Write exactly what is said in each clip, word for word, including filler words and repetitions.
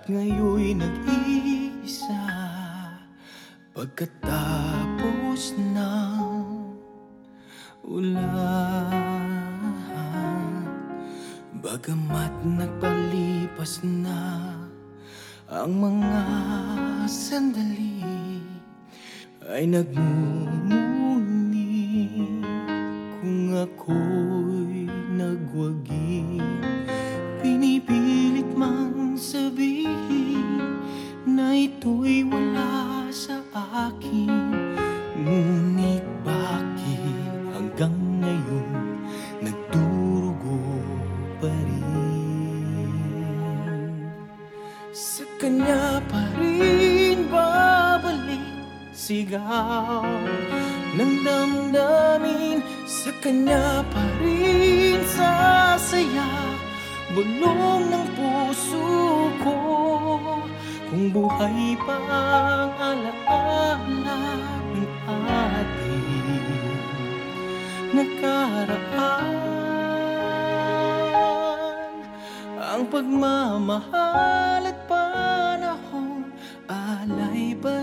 ngayon'y nag-iisa. Pagkatapos ng ulan, bagamat nagpalipas na ang mga sandali, ay nagmumuni kung ako'y nagwagi. Pinipilit mang sabihin na ito'y wala sa akin, ngunit bakit hanggang ngayon nagdurugo pa rin? Sa kanya pa rin babalik sigaw ng damdamin, sa kanya pa rin sasaya bulong ng puso ko. Kung buhay pa ang alaala ng ating nakaraan, ang pagmamahal at panahon alay pa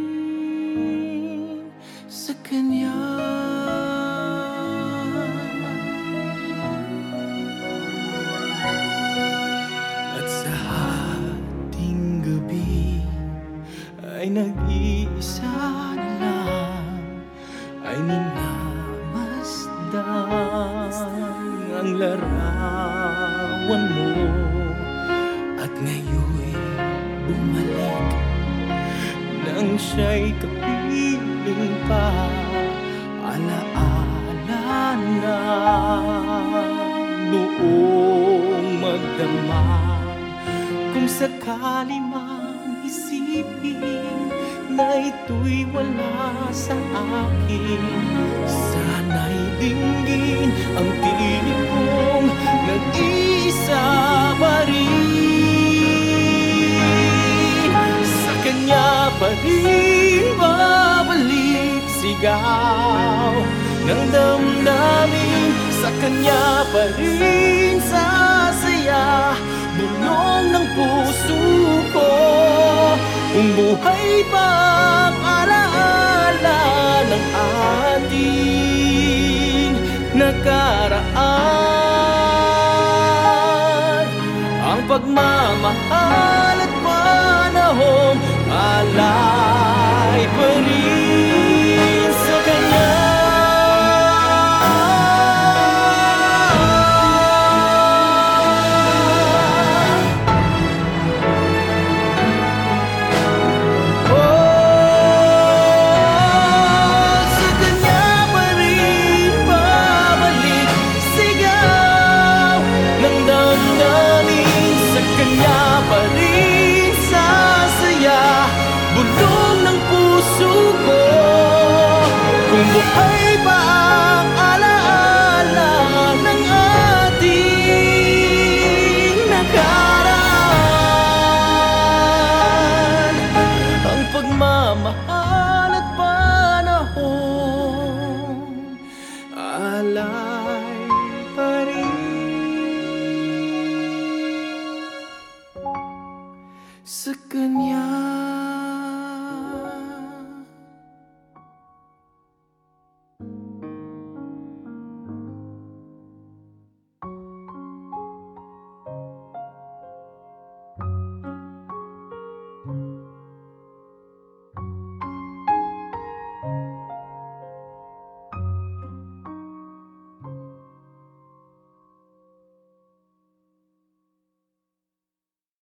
rin sa kanya. At sa ating gabi ay nag-iisa na lang, ay minamasdan ang larawan mo. At ngayon'y bumalik nang siya'y kapiling pa, alaala na noong magdama. Kung sakali man isipin na ito'y wala sa akin, sana'y dinggin ang tinig kong nag-iisa pa rin. Sa kanya pa rin babalik sigaw ng damdamin, sa kanya pa rin sasaya bulong ng puso ko. Kung buhay pa ang alaala ng ating nakaraan, ang pagmamahal at panahon alay pa rin sa kanya. Kung buhay pa ang alaala ng ating nakaraan, ang pagmamahal at panahon alay pa rin sa kanya.